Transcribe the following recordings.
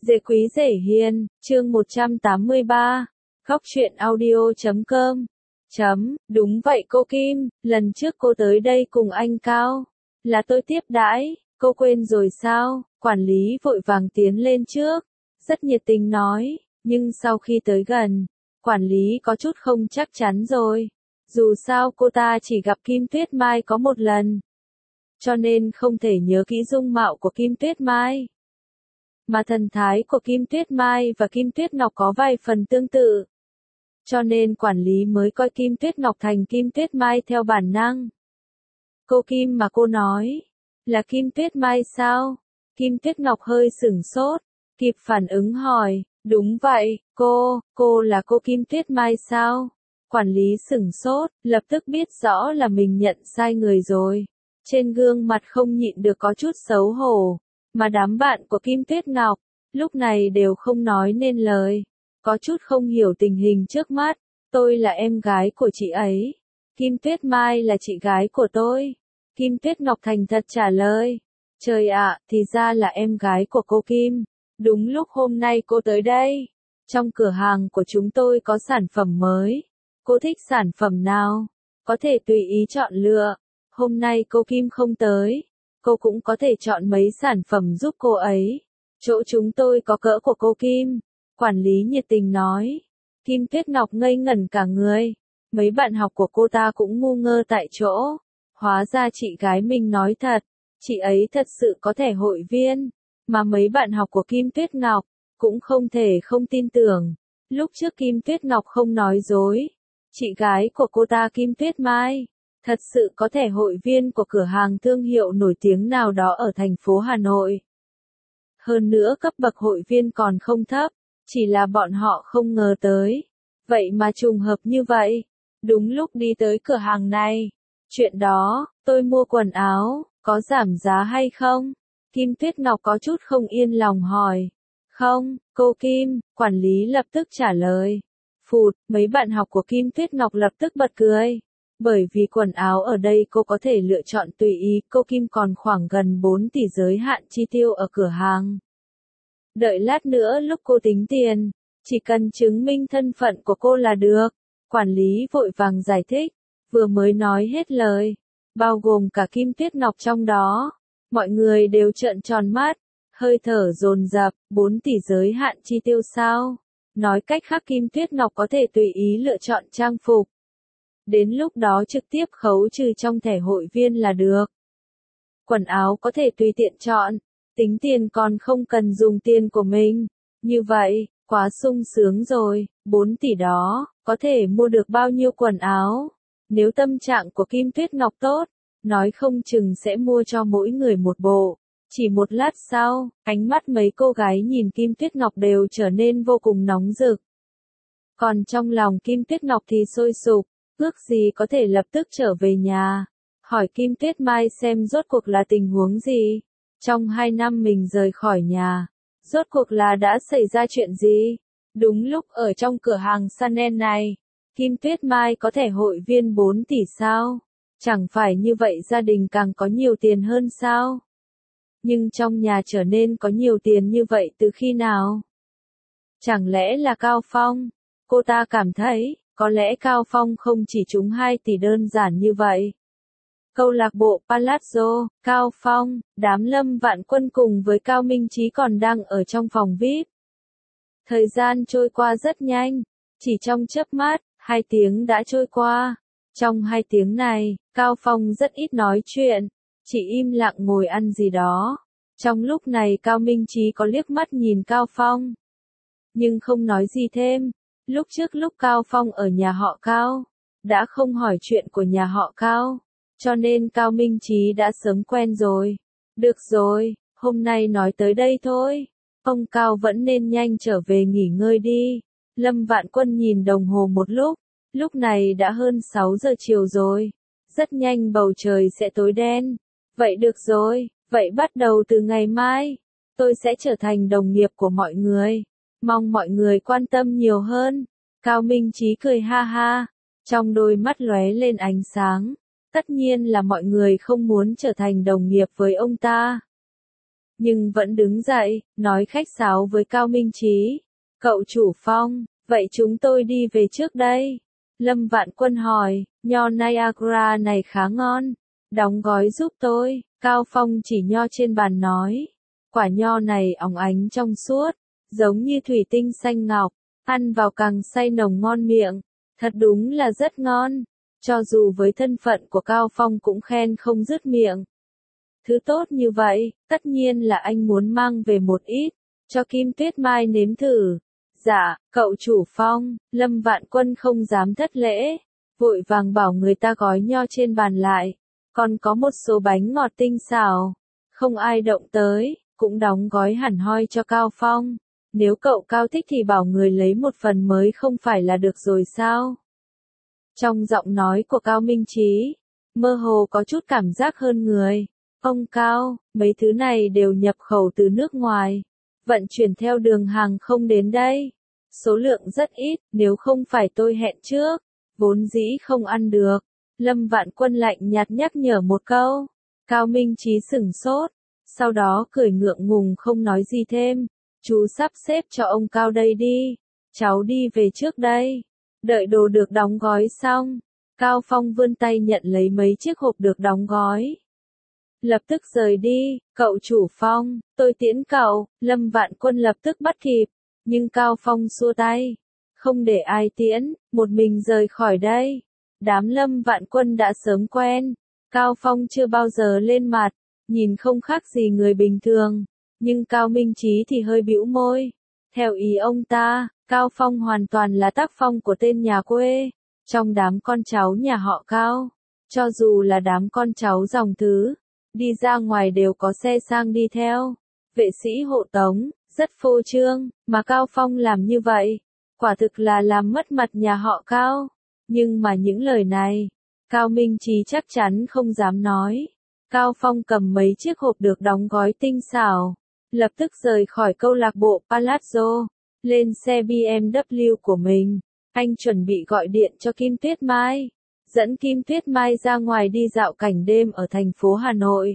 Dễ quý dễ hiền, chương 183, Góc truyện audio.com. Đúng vậy cô Kim, lần trước cô tới đây cùng anh Cao, là tôi tiếp đãi, cô quên rồi sao? Quản lý vội vàng tiến lên trước, rất nhiệt tình nói, nhưng sau khi tới gần, quản lý có chút không chắc chắn rồi. Dù sao cô ta chỉ gặp Kim Tuyết Mai có một lần, cho nên không thể nhớ kỹ dung mạo của Kim Tuyết Mai. Mà thần thái của Kim Tuyết Mai và Kim Tuyết Ngọc có vài phần tương tự. Cho nên quản lý mới coi Kim Tuyết Ngọc thành Kim Tuyết Mai theo bản năng. Cô Kim mà cô nói, là Kim Tuyết Mai sao? Kim Tuyết Ngọc hơi sửng sốt, kịp phản ứng hỏi, đúng vậy, cô là cô Kim Tuyết Mai sao? Quản lý sửng sốt, lập tức biết rõ là mình nhận sai người rồi. Trên gương mặt không nhịn được có chút xấu hổ. Mà đám bạn của Kim Tuyết Ngọc, lúc này đều không nói nên lời. Có chút không hiểu tình hình trước mắt. Tôi là em gái của chị ấy. Kim Tuyết Mai là chị gái của tôi. Kim Tuyết Ngọc thành thật trả lời. Trời ạ, thì ra là em gái của cô Kim. Đúng lúc hôm nay cô tới đây. Trong cửa hàng của chúng tôi có sản phẩm mới. Cô thích sản phẩm nào? Có thể tùy ý chọn lựa. Hôm nay cô Kim không tới. Cô cũng có thể chọn mấy sản phẩm giúp cô ấy. Chỗ chúng tôi có cỡ của cô Kim. Quản lý nhiệt tình nói. Kim Tuyết Ngọc ngây ngẩn cả người. Mấy bạn học của cô ta cũng ngu ngơ tại chỗ. Hóa ra chị gái mình nói thật. Chị ấy thật sự có thẻ hội viên. Mà mấy bạn học của Kim Tuyết Ngọc cũng không thể không tin tưởng. Lúc trước Kim Tuyết Ngọc không nói dối. Chị gái của cô ta Kim Tuyết Mai thật sự có thẻ hội viên của cửa hàng thương hiệu nổi tiếng nào đó ở thành phố Hà Nội. Hơn nữa cấp bậc hội viên còn không thấp, chỉ là bọn họ không ngờ tới. Vậy mà trùng hợp như vậy. Đúng lúc đi tới cửa hàng này. Chuyện đó, tôi mua quần áo, có giảm giá hay không? Kim Tuyết Ngọc có chút không yên lòng hỏi. Không, cô Kim, quản lý lập tức trả lời. Phụt, mấy bạn học của Kim Tuyết Ngọc lập tức bật cười. Bởi vì quần áo ở đây cô có thể lựa chọn tùy ý, cô Kim còn khoảng gần 4 tỷ giới hạn chi tiêu ở cửa hàng. Đợi lát nữa lúc cô tính tiền, chỉ cần chứng minh thân phận của cô là được. Quản lý vội vàng giải thích, vừa mới nói hết lời, bao gồm cả Kim Tuyết Ngọc trong đó. Mọi người đều trợn tròn mắt, hơi thở dồn dập, 4 tỷ giới hạn chi tiêu sao? Nói cách khác Kim Tuyết Ngọc có thể tùy ý lựa chọn trang phục. Đến lúc đó trực tiếp khấu trừ trong thẻ hội viên là được. Quần áo có thể tùy tiện chọn, tính tiền còn không cần dùng tiền của mình. Như vậy, quá sung sướng rồi, 4 tỷ đó, có thể mua được bao nhiêu quần áo. Nếu tâm trạng của Kim Tuyết Ngọc tốt, nói không chừng sẽ mua cho mỗi người một bộ. Chỉ một lát sau, ánh mắt mấy cô gái nhìn Kim Tuyết Ngọc đều trở nên vô cùng nóng rực. Còn trong lòng Kim Tuyết Ngọc thì sôi sục. Ước gì có thể lập tức trở về nhà, hỏi Kim Tuyết Mai xem rốt cuộc là tình huống gì. Trong 2 năm mình rời khỏi nhà, rốt cuộc là đã xảy ra chuyện gì? Đúng lúc ở trong cửa hàng Chanel này, Kim Tuyết Mai có thẻ hội viên 4 tỷ sao? Chẳng phải như vậy gia đình càng có nhiều tiền hơn sao? Nhưng trong nhà trở nên có nhiều tiền như vậy từ khi nào? Chẳng lẽ là Cao Phong? Cô ta cảm thấy, có lẽ Cao Phong không chỉ trúng 2 tỷ đơn giản như vậy. Câu lạc bộ Palazzo, Cao Phong, đám Lâm Vạn Quân cùng với Cao Minh Chí còn đang ở trong phòng VIP. Thời gian trôi qua rất nhanh, chỉ trong chớp mắt, 2 tiếng đã trôi qua. Trong 2 tiếng này, Cao Phong rất ít nói chuyện, chỉ im lặng ngồi ăn gì đó. Trong lúc này Cao Minh Chí có liếc mắt nhìn Cao Phong, nhưng không nói gì thêm. Lúc trước lúc Cao Phong ở nhà họ Cao, đã không hỏi chuyện của nhà họ Cao, cho nên Cao Minh Chí đã sớm quen rồi. Được rồi, hôm nay nói tới đây thôi. Ông Cao vẫn nên nhanh trở về nghỉ ngơi đi. Lâm Vạn Quân nhìn đồng hồ một lúc này đã hơn 6 giờ chiều rồi. Rất nhanh bầu trời sẽ tối đen. Vậy được rồi, vậy bắt đầu từ ngày mai, tôi sẽ trở thành đồng nghiệp của mọi người. Mong mọi người quan tâm nhiều hơn. Cao Minh Chí cười ha ha, trong đôi mắt lóe lên ánh sáng. Tất nhiên là mọi người không muốn trở thành đồng nghiệp với ông ta. nhưng vẫn đứng dậy, nói khách sáo với Cao Minh Chí. Cậu chủ Phong, vậy chúng tôi đi về trước đây. Lâm Vạn Quân hỏi, nho Niagara này khá ngon, đóng gói giúp tôi. Cao Phong chỉ nho trên bàn nói, quả nho này óng ánh trong suốt, giống như thủy tinh xanh ngọc, ăn vào càng say nồng ngon miệng, thật đúng là rất ngon. Cho dù với thân phận của Cao Phong cũng khen không dứt miệng. Thứ tốt như vậy, tất nhiên là anh muốn mang về một ít, cho Kim Tuyết Mai nếm thử. Dạ, cậu chủ Phong, Lâm Vạn Quân không dám thất lễ, vội vàng bảo người ta gói nho trên bàn lại, còn có một số bánh ngọt tinh xảo, không ai động tới, cũng đóng gói hẳn hoi cho Cao Phong. Nếu cậu Cao thích thì bảo người lấy một phần mới không phải là được rồi sao? Trong giọng nói của Cao Minh Chí, mơ hồ có chút cảm giác hơn người. Ông Cao, mấy thứ này đều nhập khẩu từ nước ngoài, vận chuyển theo đường hàng không đến đây. Số lượng rất ít, nếu không phải tôi hẹn trước, vốn dĩ không ăn được. Lâm Vạn Quân lạnh nhạt nhắc nhở một câu. Cao Minh Chí sửng sốt, sau đó cười ngượng ngùng không nói gì thêm. Chú sắp xếp cho ông Cao đây đi, cháu đi về trước đây. Đợi đồ được đóng gói xong, Cao Phong vươn tay nhận lấy mấy chiếc hộp được đóng gói. Lập tức rời đi, cậu chủ Phong, tôi tiễn cậu. Lâm Vạn Quân lập tức bắt kịp, nhưng Cao Phong xua tay, không để ai tiễn, một mình rời khỏi đây. Đám Lâm Vạn Quân đã sớm quen, Cao Phong chưa bao giờ lên mặt, nhìn không khác gì người bình thường, nhưng Cao Minh Chí thì hơi bĩu môi. Theo ý ông ta, Cao Phong hoàn toàn là tác phong của tên nhà quê, trong đám con cháu nhà họ Cao, cho dù là đám con cháu dòng thứ, đi ra ngoài đều có xe sang đi theo, vệ sĩ hộ tống, rất phô trương, mà Cao Phong làm như vậy, quả thực là làm mất mặt nhà họ Cao. Nhưng mà những lời này, Cao Minh Chí chắc chắn không dám nói. Cao Phong cầm mấy chiếc hộp được đóng gói tinh xảo, lập tức rời khỏi câu lạc bộ Palazzo, lên xe BMW của mình. Anh chuẩn bị gọi điện cho Kim Tuyết Mai, dẫn Kim Tuyết Mai ra ngoài đi dạo cảnh đêm ở thành phố Hà Nội.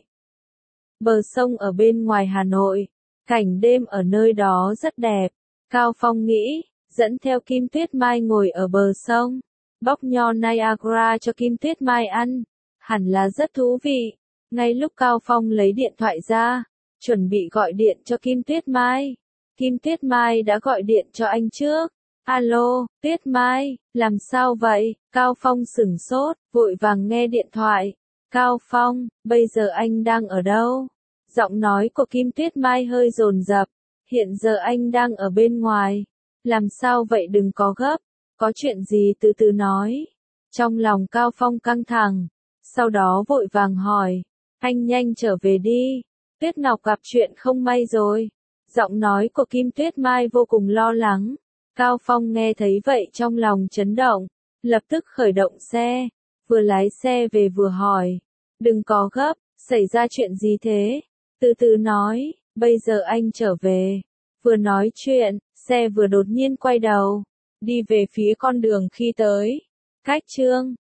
Bờ sông ở bên ngoài Hà Nội, cảnh đêm ở nơi đó rất đẹp. Cao Phong nghĩ, dẫn theo Kim Tuyết Mai ngồi ở bờ sông, bóc nho Niagara cho Kim Tuyết Mai ăn, hẳn là rất thú vị. Ngay lúc Cao Phong lấy điện thoại ra, chuẩn bị gọi điện cho Kim Tuyết Mai, Kim Tuyết Mai đã gọi điện cho anh trước. Alo, Tuyết Mai, làm sao vậy? Cao Phong sửng sốt, vội vàng nghe điện thoại. Cao Phong, bây giờ anh đang ở đâu? Giọng nói của Kim Tuyết Mai hơi dồn dập. Hiện giờ anh đang ở bên ngoài. Làm sao vậy, đừng có gấp. Có chuyện gì từ từ nói. Trong lòng Cao Phong căng thẳng. Sau đó vội vàng hỏi. Anh nhanh trở về đi. Tuyết Ngọc gặp chuyện không may rồi. Giọng nói của Kim Tuyết Mai vô cùng lo lắng. Cao Phong nghe thấy vậy trong lòng chấn động. Lập tức khởi động xe. Vừa lái xe về vừa hỏi. Đừng có gấp, xảy ra chuyện gì thế? Từ từ nói, bây giờ anh trở về. Vừa nói chuyện, xe vừa đột nhiên quay đầu. Đi về phía con đường khi tới. Cách chương